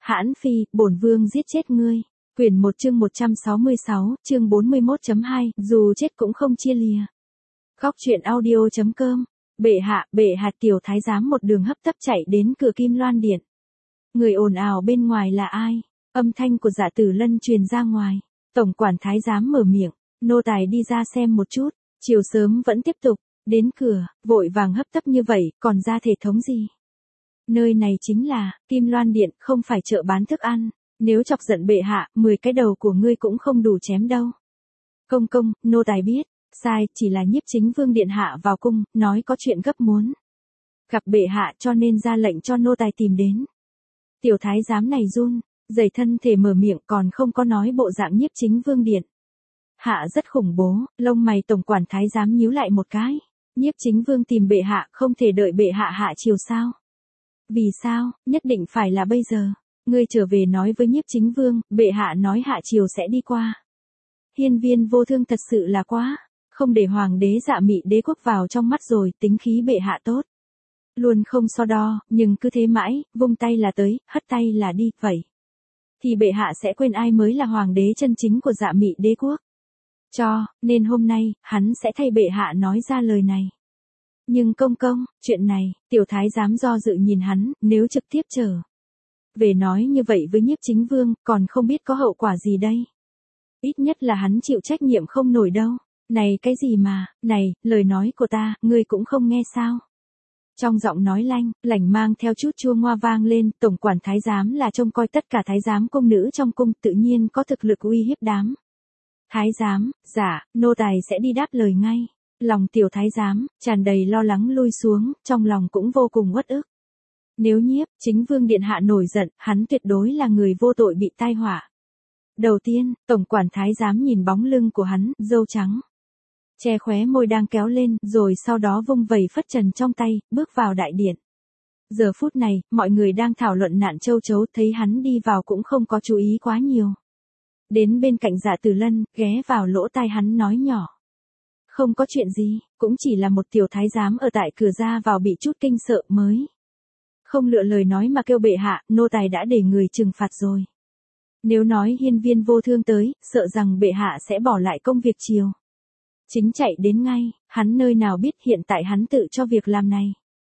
Hãn Phi, bổn vương giết chết ngươi. Quyển 1 chương 166, chương 41.2, dù chết cũng không chia lìa. Góc truyện audio.com. Bệ hạ tiểu thái giám một đường hấp tấp chạy đến cửa Kim Loan Điện. Người ồn ào bên ngoài là ai? Âm thanh của Dạ Tử Lân truyền ra ngoài. Tổng quản thái giám mở miệng, nô tài đi ra xem một chút. Chiều sớm vẫn tiếp tục, đến cửa, vội vàng hấp tấp như vậy, còn ra thể thống gì? Nơi này chính là Kim Loan Điện, không phải chợ bán thức ăn. Nếu chọc giận bệ hạ, 10 cái đầu của ngươi cũng không đủ chém đâu. Công, nô tài biết, sai, chỉ là Nhiếp Chính Vương điện hạ vào cung, nói có chuyện gấp muốn gặp bệ hạ, cho nên ra lệnh cho nô tài tìm đến. Tiểu thái giám này run rẩy thân thể mở miệng, còn không có nói bộ dạng Nhiếp Chính Vương điện hạ rất khủng bố. Lông mày tổng quản thái giám nhíu lại một cái. Nhiếp Chính Vương tìm bệ hạ, không thể đợi bệ hạ hạ triều sao? Vì sao, nhất định phải là bây giờ? Ngươi trở về nói với Nhiếp Chính Vương, bệ hạ nói hạ triều sẽ đi qua. Hiên Viên Vô Thương thật sự là quá, không để hoàng đế Dạ Mị Đế quốc vào trong mắt rồi, tính khí bệ hạ tốt. Luôn không so đo, nhưng cứ thế mãi, vung tay là tới, hất tay là đi, vậy. Thì bệ hạ sẽ quên ai mới là hoàng đế chân chính của Dạ Mị Đế quốc. Nên hôm nay, hắn sẽ thay bệ hạ nói ra lời này. Nhưng công, chuyện này, tiểu thái giám do dự nhìn hắn, nếu trực tiếp trở về nói như vậy với Nhiếp Chính Vương, còn không biết có hậu quả gì đây. Ít nhất là hắn chịu trách nhiệm không nổi đâu. Này cái gì mà, này, lời nói của ta, ngươi cũng không nghe sao? Trong giọng nói lành mang theo chút chua ngoa vang lên, tổng quản thái giám là trông coi tất cả thái giám công nữ trong cung, tự nhiên có thực lực uy hiếp đám thái giám. Dạ, nô tài sẽ đi đáp lời ngay. Lòng tiểu thái giám tràn đầy lo lắng lui xuống, trong lòng cũng vô cùng uất ức. Nếu Nhiếp Chính Vương điện hạ nổi giận, hắn tuyệt đối là người vô tội bị tai họa. Đầu tiên, tổng quản thái giám nhìn bóng lưng của hắn, râu trắng che khóe môi đang kéo lên, rồi sau đó vung vẩy phất trần trong tay, bước vào đại điện. Giờ phút này, mọi người đang thảo luận nạn châu chấu, thấy hắn đi vào cũng không có chú ý quá nhiều. Đến bên cạnh Dạ Tử Lân, ghé vào lỗ tai hắn nói nhỏ. Không có chuyện gì, cũng chỉ là một tiểu thái giám ở tại cửa ra vào bị chút kinh sợ mới không lựa lời nói mà kêu bệ hạ, nô tài đã để người trừng phạt rồi. Nếu nói Hiên Viên Vô Thương tới, sợ rằng bệ hạ sẽ bỏ lại công việc triều chính chạy đến ngay, hắn nơi nào biết hiện tại hắn tự cho việc làm này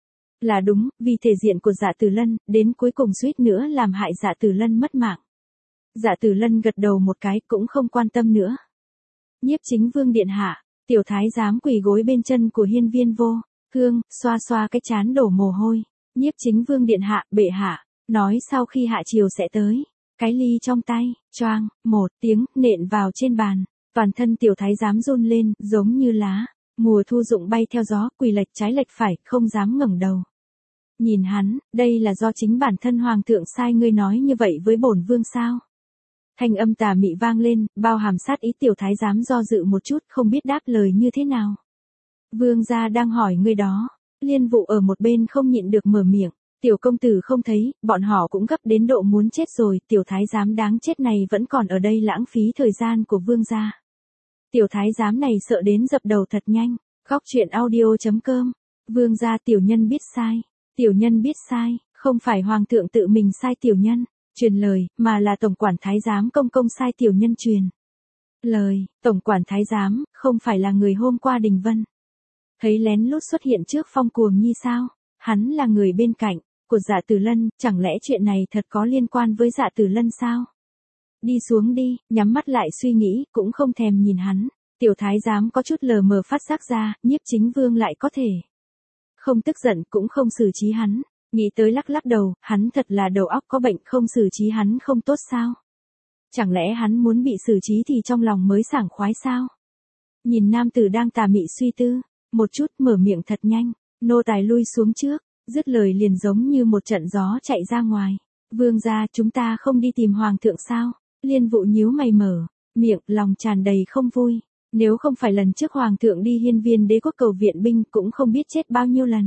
là đúng, vì thể diện của Dạ Tử Lân, đến cuối cùng suýt nữa làm hại Dạ Tử Lân mất mạng. Dạ Tử Lân gật đầu một cái, cũng không quan tâm nữa. Nhiếp Chính Vương điện hạ, tiểu thái giám quỳ gối bên chân của Hiên Viên Vô Thương, xoa xoa cái trán đổ mồ hôi. Nhiếp Chính Vương điện hạ, bệ hạ nói sau khi hạ triều sẽ tới. Cái ly trong tay, choang, một tiếng, nện vào trên bàn. Toàn thân tiểu thái giám run lên, giống như lá mùa thu rụng bay theo gió, quỳ lệch trái lệch phải, không dám ngẩng đầu. Nhìn hắn, đây là do chính bản thân hoàng thượng sai ngươi nói như vậy với bổn vương sao? Thanh âm tà mị vang lên, bao hàm sát ý. Tiểu thái giám do dự một chút, không biết đáp lời như thế nào. Vương gia đang hỏi ngươi đó. Liên Vụ ở một bên không nhịn được mở miệng. Tiểu công tử không thấy, bọn họ cũng gấp đến độ muốn chết rồi, tiểu thái giám đáng chết này vẫn còn ở đây lãng phí thời gian của vương gia. Tiểu thái giám này sợ đến dập đầu thật nhanh. Góc truyện audio.com. Vương gia, tiểu nhân biết sai. Tiểu nhân biết sai, không phải hoàng thượng tự mình sai tiểu nhân truyền lời, mà là tổng quản thái giám công sai tiểu nhân truyền lời. Tổng quản thái giám không phải là người hôm qua Đình Vân thấy lén lút xuất hiện trước Phong Cuồng Nhi sao? Hắn là người bên cạnh của Dạ Tử Lân, chẳng lẽ chuyện này thật có liên quan với Dạ Tử Lân sao? Đi xuống đi, nhắm mắt lại suy nghĩ, cũng không thèm nhìn hắn. Tiểu thái giám có chút lờ mờ phát giác ra, Nhiếp Chính Vương lại có thể không tức giận, cũng không xử trí hắn. Nghĩ tới lắc đầu, hắn thật là đầu óc có bệnh, không xử trí hắn không tốt sao? Chẳng lẽ hắn muốn bị xử trí thì trong lòng mới sảng khoái sao? Nhìn nam tử đang tà mị suy tư một chút, mở miệng thật nhanh, nô tài lui xuống trước. Dứt lời liền giống như một trận gió chạy ra ngoài. Vương gia, chúng ta không đi tìm hoàng thượng sao? Liên Vụ nhíu mày mở miệng, lòng tràn đầy không vui. Nếu không phải lần trước hoàng thượng đi Hiên Viên Đế quốc cầu viện binh, cũng không biết chết bao nhiêu lần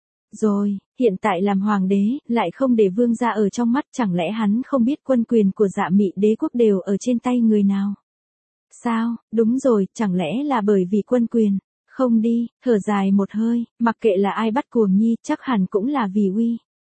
rồi, hiện tại làm hoàng đế, lại không để vương gia ở trong mắt, chẳng lẽ hắn không biết quân quyền của Dạ Mị Đế quốc đều ở trên tay người nào? Sao, đúng rồi, chẳng lẽ là bởi vì quân quyền? Không đi, thở dài một hơi, mặc kệ là ai bắt Cuồng Nhi, chắc hẳn cũng là vì uy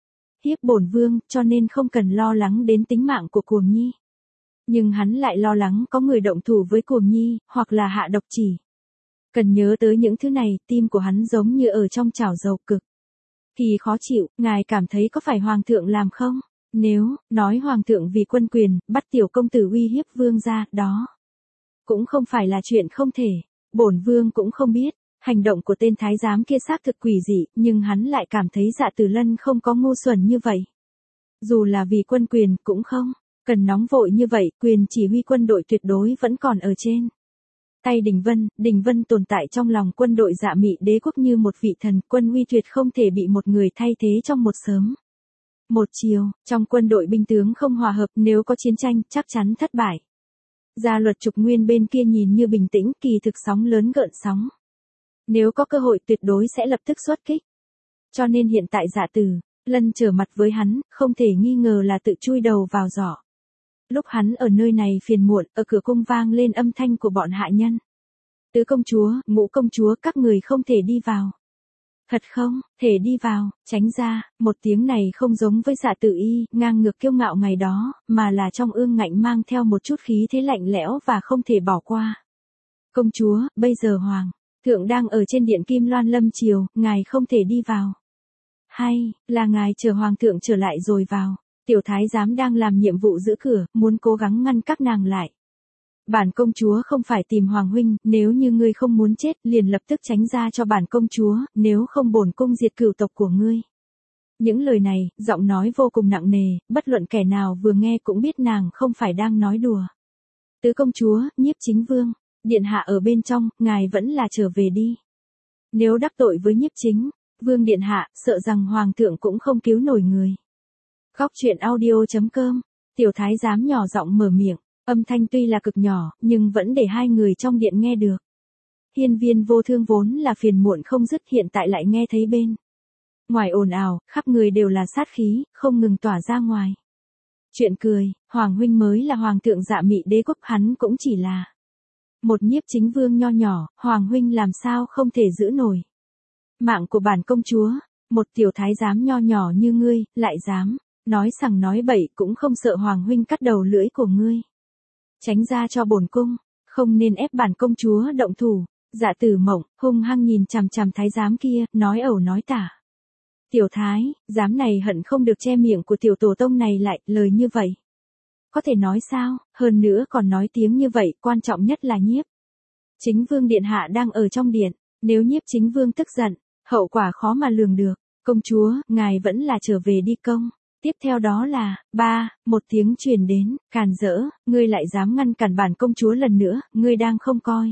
hiếp bổn vương, cho nên không cần lo lắng đến tính mạng của Cuồng Nhi. Nhưng hắn lại lo lắng có người động thủ với Cuồng Nhi, hoặc là hạ độc chỉ. Cần nhớ tới những thứ này, tim của hắn giống như ở trong chảo dầu cực. Thì khó chịu, ngài cảm thấy có phải hoàng thượng làm không? Nếu, nói hoàng thượng vì quân quyền, bắt tiểu công tử uy hiếp vương gia, đó cũng không phải là chuyện không thể. Bổn vương cũng không biết, hành động của tên thái giám kia xác thực quỷ dị, nhưng hắn lại cảm thấy Dạ Tử Lân không có ngu xuẩn như vậy. Dù là vì quân quyền, cũng không cần nóng vội như vậy, quyền chỉ huy quân đội tuyệt đối vẫn còn ở trên tay Đình Vân tồn tại trong lòng quân đội Dạ Mị Đế quốc như một vị thần, quân uy tuyệt không thể bị một người thay thế trong một sớm một chiều, trong quân đội binh tướng không hòa hợp, nếu có chiến tranh, chắc chắn thất bại. Gia Luật Trục Nguyên bên kia nhìn như bình tĩnh, kỳ thực sóng lớn gợn sóng. Nếu có cơ hội tuyệt đối sẽ lập tức xuất kích. Cho nên hiện tại Dạ Tử Lân trở mặt với hắn, không thể nghi ngờ là tự chui đầu vào giỏ. Lúc hắn ở nơi này phiền muộn, ở cửa cung vang lên âm thanh của bọn hạ nhân. Tứ công chúa, ngũ công chúa, các người không thể đi vào. Thật không, thể đi vào, tránh ra, một tiếng này không giống với Dạ Tử Y, ngang ngược kiêu ngạo ngày đó, mà là trong ương ngạnh mang theo một chút khí thế lạnh lẽo và không thể bỏ qua. Công chúa, bây giờ hoàng thượng đang ở trên điện Kim Loan Lâm Triều, ngài không thể đi vào. Hay, là ngài chờ hoàng thượng trở lại rồi vào. Tiểu thái giám đang làm nhiệm vụ giữ cửa, muốn cố gắng ngăn các nàng lại. Bản công chúa không phải tìm hoàng huynh, nếu như ngươi không muốn chết, liền lập tức tránh ra cho bản công chúa, nếu không bổn cung diệt cửu tộc của ngươi. Những lời này, giọng nói vô cùng nặng nề, bất luận kẻ nào vừa nghe cũng biết nàng không phải đang nói đùa. Tứ công chúa, Nhiếp Chính Vương, điện hạ ở bên trong, ngài vẫn là trở về đi. Nếu đắc tội với Nhiếp Chính Vương điện hạ, sợ rằng hoàng thượng cũng không cứu nổi người. Góc truyện audio.com, tiểu thái giám nhỏ giọng mở miệng, âm thanh tuy là cực nhỏ, nhưng vẫn để hai người trong điện nghe được. Hiên Viên Vô Thương vốn là phiền muộn không dứt, hiện tại lại nghe thấy bên ngoài ồn ào, khắp người đều là sát khí, không ngừng tỏa ra ngoài. Chuyện cười, hoàng huynh mới là hoàng thượng Dạ Mị Đế quốc, hắn cũng chỉ là một Nhiếp Chính Vương nho nhỏ, hoàng huynh làm sao không thể giữ nổi mạng của bản công chúa, một tiểu thái giám nho nhỏ như ngươi, lại dám nói sằng nói bậy, cũng không sợ hoàng huynh cắt đầu lưỡi của ngươi. Tránh ra cho bổn cung, không nên ép bản công chúa động thủ. Dạ Tử Mộng hung hăng nhìn chằm chằm thái giám kia, nói ẩu nói tả. Tiểu thái giám này hận không được che miệng của tiểu tổ tông này lại, lời như vậy có thể nói sao, hơn nữa còn nói tiếng như vậy, quan trọng nhất là Nhiếp Chính Vương điện hạ đang ở trong điện, nếu Nhiếp Chính Vương tức giận, hậu quả khó mà lường được. Công chúa, ngài vẫn là trở về đi công. Tiếp theo đó là, một tiếng truyền đến, càn rỡ, ngươi lại dám ngăn cản bản công chúa lần nữa, ngươi đang không coi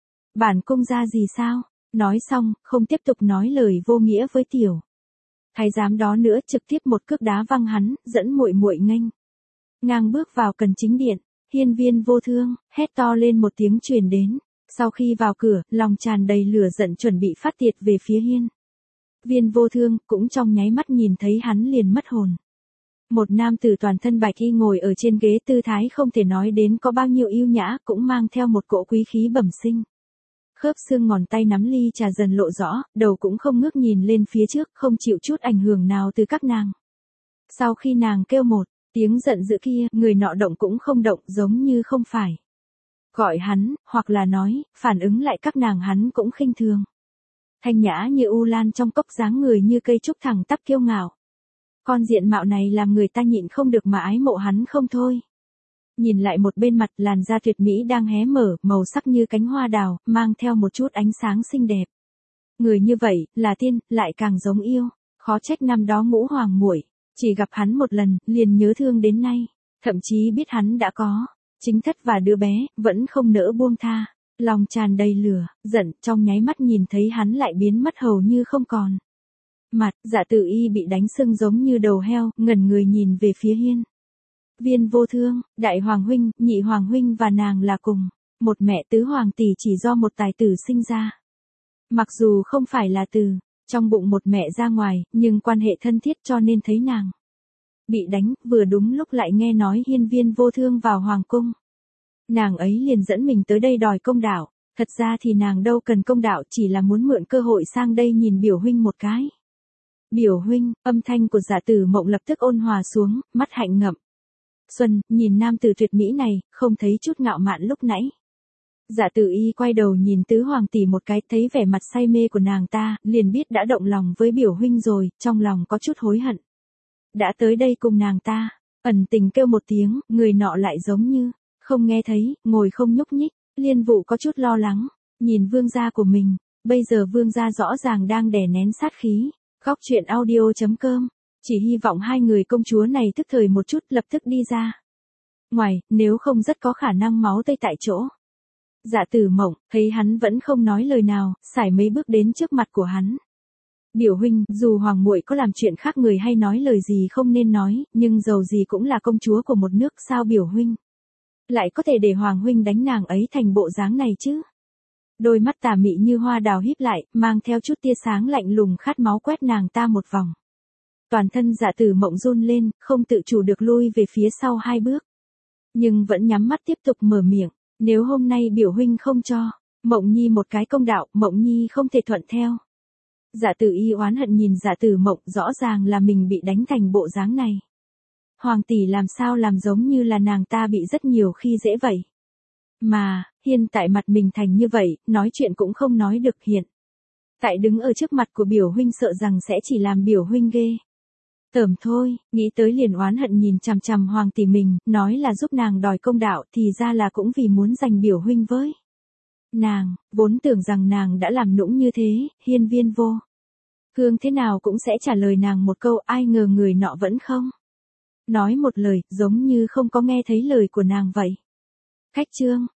bản cung ra gì sao? Nói xong, không tiếp tục nói lời vô nghĩa với tiểu thái giám đó nữa, trực tiếp một cước đá văng hắn, dẫn muội muội nghênh ngang bước vào cần chính điện. Hiên Viên Vô Thương hét to lên một tiếng truyền đến. Sau khi vào cửa, lòng tràn đầy lửa giận chuẩn bị phát tiệt về phía Hiên Viên Vô Thương, cũng trong nháy mắt nhìn thấy hắn liền mất hồn. Một nam tử toàn thân bạch y ngồi ở trên ghế, tư thái không thể nói đến có bao nhiêu yêu nhã, cũng mang theo một cỗ quý khí bẩm sinh. Khớp xương ngón tay nắm ly trà dần lộ rõ, đầu cũng không ngước nhìn lên phía trước, không chịu chút ảnh hưởng nào từ các nàng. Sau khi nàng kêu một tiếng giận dữ kia, người nọ động cũng không động, giống như không phải gọi hắn, hoặc là nói, phản ứng lại các nàng, hắn cũng khinh thường. Thanh nhã như u lan trong cốc, dáng người như cây trúc thẳng tắp kiêu ngạo. Con diện mạo này làm người ta nhịn không được mà ái mộ hắn không thôi. Nhìn lại một bên mặt, làn da tuyệt mỹ đang hé mở, màu sắc như cánh hoa đào, mang theo một chút ánh sáng xinh đẹp. Người như vậy, là tiên, lại càng giống yêu. Khó trách năm đó Ngũ Hoàng muội chỉ gặp hắn một lần, liền nhớ thương đến nay. Thậm chí biết hắn đã có chính thất và đứa bé, vẫn không nỡ buông tha. Lòng tràn đầy lửa, giận, trong nháy mắt nhìn thấy hắn lại biến mất hầu như không còn. Mặt, Dạ Tử Y bị đánh sưng giống như đầu heo, ngẩn người nhìn về phía Hiên Viên Vô Thương, đại hoàng huynh, nhị hoàng huynh và nàng là cùng một mẹ, tứ hoàng tỷ chỉ do một tài tử sinh ra. Mặc dù không phải là từ trong bụng một mẹ ra ngoài, nhưng quan hệ thân thiết, cho nên thấy nàng bị đánh, vừa đúng lúc lại nghe nói Hiên Viên Vô Thương vào hoàng cung. Nàng ấy liền dẫn mình tới đây đòi công đạo. Thật ra thì nàng đâu cần công đạo, chỉ là muốn mượn cơ hội sang đây nhìn biểu huynh một cái. Biểu huynh, âm thanh của Dạ Tử Mộng lập tức ôn hòa xuống, mắt hạnh ngậm. Xuân, nhìn nam tử tuyệt mỹ này, không thấy chút ngạo mạn lúc nãy. Dạ Tử Y quay đầu nhìn tứ hoàng tỷ một cái, thấy vẻ mặt say mê của nàng ta, liền biết đã động lòng với biểu huynh rồi, trong lòng có chút hối hận. Đã tới đây cùng nàng ta, ẩn tình kêu một tiếng, người nọ lại giống như, không nghe thấy, ngồi không nhúc nhích. Liên Vụ có chút lo lắng, nhìn vương gia của mình, bây giờ vương gia rõ ràng đang đè nén sát khí. Góc truyện audio.com, chỉ hy vọng hai người công chúa này thức thời một chút, lập tức đi ra ngoài, nếu không rất có khả năng máu tươi tại chỗ. Dạ Tử Mộng, thấy hắn vẫn không nói lời nào, sải mấy bước đến trước mặt của hắn. Biểu huynh, dù hoàng muội có làm chuyện khác người hay nói lời gì không nên nói, nhưng dầu gì cũng là công chúa của một nước, sao biểu huynh lại có thể để hoàng huynh đánh nàng ấy thành bộ dáng này chứ? Đôi mắt tà mị như hoa đào híp lại, mang theo chút tia sáng lạnh lùng khát máu quét nàng ta một vòng. Toàn thân Dạ Tử Mộng run lên, không tự chủ được lui về phía sau 2 bước. Nhưng vẫn nhắm mắt tiếp tục mở miệng, nếu hôm nay biểu huynh không cho Mộng Nhi một cái công đạo, Mộng Nhi không thể thuận theo. Dạ Tử Y oán hận nhìn Dạ Tử Mộng, rõ ràng là mình bị đánh thành bộ dáng này. Hoàng tỷ làm sao làm giống như là nàng ta bị rất nhiều khi dễ vậy. Mà, hiện tại mặt mình thành như vậy, nói chuyện cũng không nói được hiện. Tại đứng ở trước mặt của biểu huynh sợ rằng sẽ chỉ làm biểu huynh ghê tởm thôi, nghĩ tới liền oán hận nhìn chằm chằm hoàng tỷ mình, nói là giúp nàng đòi công đạo thì ra là cũng vì muốn giành biểu huynh với nàng, vốn tưởng rằng nàng đã làm nũng như thế, hiên viên vô Hương thế nào cũng sẽ trả lời nàng một câu, ai ngờ người nọ vẫn không nói một lời, giống như không có nghe thấy lời của nàng vậy. Khách trương,